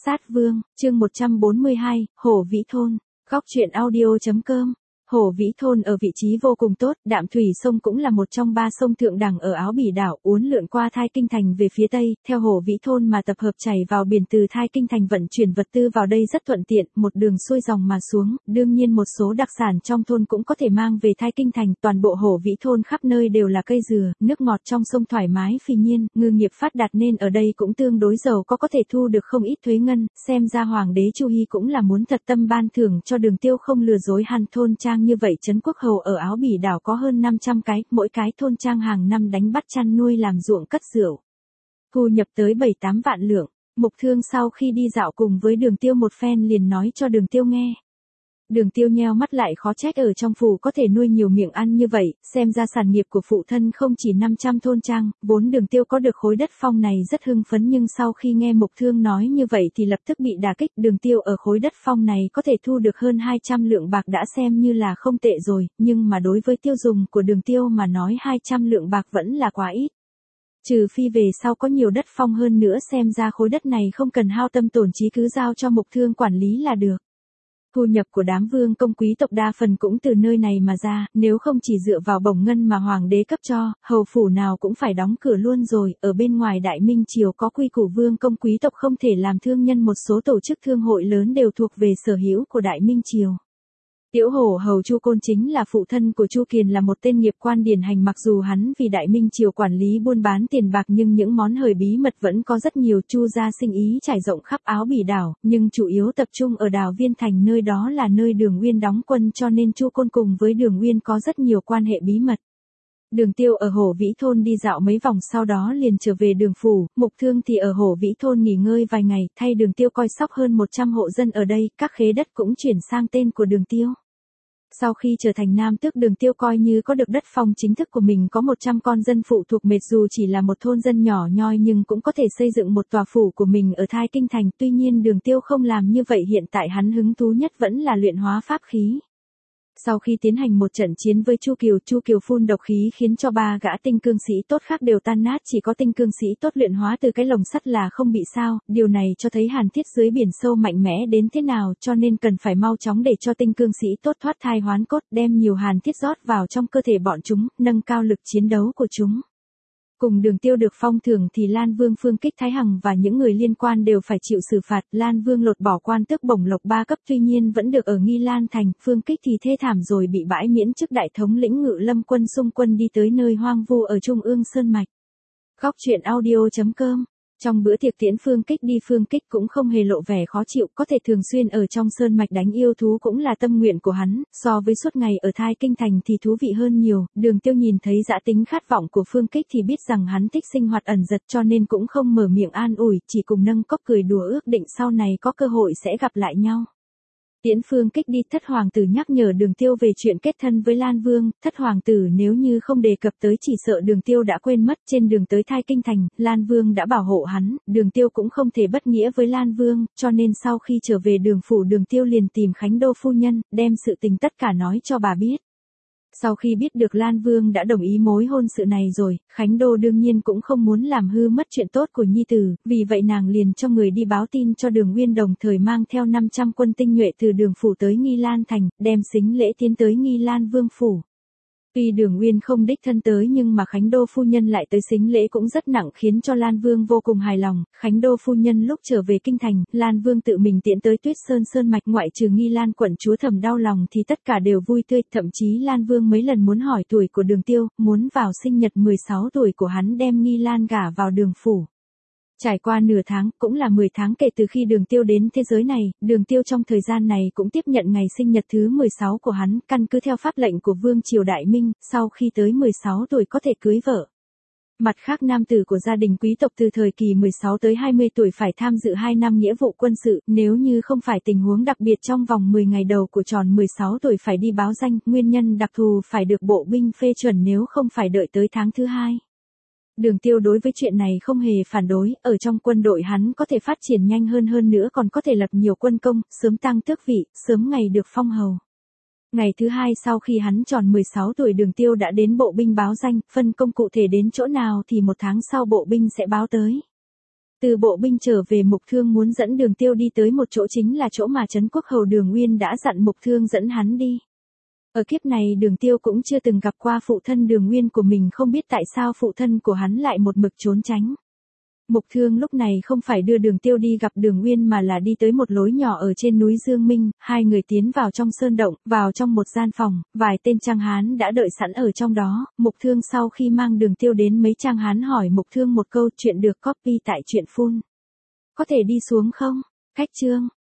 Sát Vương, chương 142, Hổ Vĩ Thôn, góc truyện audio.com. Hổ Vĩ Thôn ở vị trí vô cùng tốt, Đạm Thủy sông cũng là một trong 3 sông thượng đẳng ở Áo Bỉ đảo, uốn lượn qua Thai Kinh Thành về phía tây, theo Hổ Vĩ Thôn mà tập hợp chảy vào biển từ Thai Kinh Thành vận chuyển vật tư vào đây rất thuận tiện, một đường xuôi dòng mà xuống, đương nhiên một số đặc sản trong thôn cũng có thể mang về Thai Kinh Thành, toàn bộ Hổ Vĩ Thôn khắp nơi đều là cây dừa, nước ngọt trong sông thoải mái phi nhiên, ngư nghiệp phát đạt nên ở đây cũng tương đối giàu có thể thu được không ít thuế ngân, xem ra Hoàng đế Chu Hy cũng là muốn thật tâm ban thưởng cho Đường Tiêu không lừa dối hắn. Thôn trang như vậy trấn quốc hầu ở Áo Bỉ đảo có hơn 500 cái, mỗi cái thôn trang hàng năm đánh bắt chăn nuôi làm ruộng cất rượu. Thu nhập tới 7-8 vạn lượng. Mục Thương sau khi đi dạo cùng với Đường Tiêu một phen liền nói cho Đường Tiêu nghe. Đường Tiêu nheo mắt lại khó trách ở trong phủ có thể nuôi nhiều miệng ăn như vậy, xem ra sản nghiệp của phụ thân không chỉ 500 thôn trang, vốn Đường Tiêu có được khối đất phong này rất hưng phấn nhưng sau khi nghe Mục Thương nói như vậy thì lập tức bị đả kích. Đường Tiêu ở khối đất phong này có thể thu được hơn 200 lượng bạc đã xem như là không tệ rồi, nhưng mà đối với tiêu dùng của Đường Tiêu mà nói 200 lượng bạc vẫn là quá ít. Trừ phi về sau có nhiều đất phong hơn nữa, xem ra khối đất này không cần hao tâm tổn trí cứ giao cho Mục Thương quản lý là được. Thu nhập của đám vương công quý tộc đa phần cũng từ nơi này mà ra, nếu không chỉ dựa vào bổng ngân mà hoàng đế cấp cho, hầu phủ nào cũng phải đóng cửa luôn rồi. Ở bên ngoài Đại Minh triều có quy củ vương công quý tộc không thể làm thương nhân, một số tổ chức thương hội lớn đều thuộc về sở hữu của Đại Minh triều. Tiểu hổ hầu Chu Côn chính là phụ thân của Chu Kiền, là một tên nghiệp quan điển hành, mặc dù hắn vì Đại Minh triều quản lý buôn bán tiền bạc nhưng những món hời bí mật vẫn có rất nhiều. Chu gia sinh ý trải rộng khắp Áo Bỉ đảo, nhưng chủ yếu tập trung ở đảo Viên Thành, nơi đó là nơi Đường Uyên đóng quân, cho nên Chu Côn cùng với Đường Uyên có rất nhiều quan hệ bí mật. Đường Tiêu ở Hổ Vĩ Thôn đi dạo mấy vòng sau đó liền trở về Đường phủ, Mục Thương thì ở Hổ Vĩ Thôn nghỉ ngơi vài ngày, thay Đường Tiêu coi sóc hơn 100 hộ dân ở đây, các khế đất cũng chuyển sang tên của Đường Tiêu. Sau khi trở thành nam tước, Đường Tiêu coi như có được đất phong chính thức của mình, có 100 con dân phụ thuộc mệt, dù chỉ là một thôn dân nhỏ nhoi nhưng cũng có thể xây dựng một tòa phủ của mình ở Thai Kinh Thành. Tuy nhiên Đường Tiêu không làm như vậy, hiện tại hắn hứng thú nhất vẫn là luyện hóa pháp khí. Sau khi tiến hành một trận chiến với Chu Kiều phun độc khí khiến cho 3 gã tinh cương sĩ tốt khác đều tan nát, chỉ có tinh cương sĩ tốt luyện hóa từ cái lồng sắt là không bị sao, điều này cho thấy hàn thiết dưới biển sâu mạnh mẽ đến thế nào, cho nên cần phải mau chóng để cho tinh cương sĩ tốt thoát thai hoán cốt, đem nhiều hàn thiết rót vào trong cơ thể bọn chúng, nâng cao lực chiến đấu của chúng. Cùng Đường Tiêu được phong thưởng thì Lan Vương Phương Kích Thái Hằng và những người liên quan đều phải chịu xử phạt. Lan Vương lột bỏ quan tước bổng lộc 3 cấp, tuy nhiên vẫn được ở Nghi Lan Thành. Phương Kích thì thê thảm rồi bị bãi miễn chức đại thống lĩnh Ngự Lâm quân xung quân đi tới nơi hoang vu ở Trung ương Sơn Mạch. Góc truyện audio.com. Trong bữa tiệc tiễn Phương Kích đi, Phương Kích cũng không hề lộ vẻ khó chịu, có thể thường xuyên ở trong sơn mạch đánh yêu thú cũng là tâm nguyện của hắn, so với suốt ngày ở Thai Kinh Thành thì thú vị hơn nhiều. Đường Tiêu nhìn thấy dã tính khát vọng của Phương Kích thì biết rằng hắn thích sinh hoạt ẩn dật, cho nên cũng không mở miệng an ủi, chỉ cùng nâng cốc cười đùa, ước định sau này có cơ hội sẽ gặp lại nhau. Tiễn Phương Kích đi, Thất hoàng tử nhắc nhở Đường Tiêu về chuyện kết thân với Lan Vương. Thất hoàng tử nếu như không đề cập tới chỉ sợ Đường Tiêu đã quên mất. Trên đường tới Thai Kinh Thành, Lan Vương đã bảo hộ hắn, Đường Tiêu cũng không thể bất nghĩa với Lan Vương, cho nên sau khi trở về Đường phủ, Đường Tiêu liền tìm Khánh Đô phu nhân, đem sự tình tất cả nói cho bà biết. Sau khi biết được Lan Vương đã đồng ý mối hôn sự này rồi, Khánh Đô đương nhiên cũng không muốn làm hư mất chuyện tốt của nhi tử, vì vậy nàng liền cho người đi báo tin cho Đường Uyên, đồng thời mang theo 500 quân tinh nhuệ từ Đường phủ tới Nghi Lan Thành, đem sính lễ tiến tới Nghi Lan Vương phủ. Tuy Đường Uyên không đích thân tới nhưng mà Khánh Đô phu nhân lại tới sính lễ cũng rất nặng, khiến cho Lan Vương vô cùng hài lòng. Khánh Đô phu nhân lúc trở về kinh thành, Lan Vương tự mình tiễn tới Tuyết Sơn Sơn Mạch, ngoại trừ Nghi Lan quận chúa thầm đau lòng thì tất cả đều vui tươi, thậm chí Lan Vương mấy lần muốn hỏi tuổi của Đường Tiêu, muốn vào sinh nhật 16 tuổi của hắn đem Nghi Lan gả vào Đường phủ. Trải qua nửa tháng, cũng là 10 tháng kể từ khi Đường Tiêu đến thế giới này, Đường Tiêu trong thời gian này cũng tiếp nhận ngày sinh nhật thứ 16 của hắn, căn cứ theo pháp lệnh của Vương triều Đại Minh, sau khi tới 16 tuổi có thể cưới vợ. Mặt khác, nam tử của gia đình quý tộc từ thời kỳ 16 tới 20 tuổi phải tham dự 2 năm nghĩa vụ quân sự, nếu như không phải tình huống đặc biệt trong vòng 10 ngày đầu của tròn 16 tuổi phải đi báo danh, nguyên nhân đặc thù phải được bộ binh phê chuẩn, nếu không phải đợi tới tháng thứ 2. Đường Tiêu đối với chuyện này không hề phản đối, ở trong quân đội hắn có thể phát triển nhanh hơn nữa, còn có thể lập nhiều quân công, sớm tăng tước vị, sớm ngày được phong hầu. Ngày thứ 2 sau khi hắn tròn 16 tuổi, Đường Tiêu đã đến bộ binh báo danh, phân công cụ thể đến chỗ nào thì 1 tháng sau bộ binh sẽ báo tới. Từ bộ binh trở về, Mục Thương muốn dẫn Đường Tiêu đi tới một chỗ, chính là chỗ mà Trấn Quốc Hầu Đường Nguyên đã dặn Mục Thương dẫn hắn đi. Ở kiếp này Đường Tiêu cũng chưa từng gặp qua phụ thân Đường Nguyên của mình, không biết tại sao phụ thân của hắn lại một mực trốn tránh. Mục Thương lúc này không phải đưa Đường Tiêu đi gặp Đường Nguyên mà là đi tới một lối nhỏ ở trên núi Dương Minh, hai người tiến vào trong sơn động, vào trong một gian phòng, vài tên Trang Hán đã đợi sẵn ở trong đó. Mục Thương sau khi mang Đường Tiêu đến, mấy Trang Hán hỏi Mục Thương một câu: chuyện được copy tại truyện full. Có thể đi xuống không? Khách trương,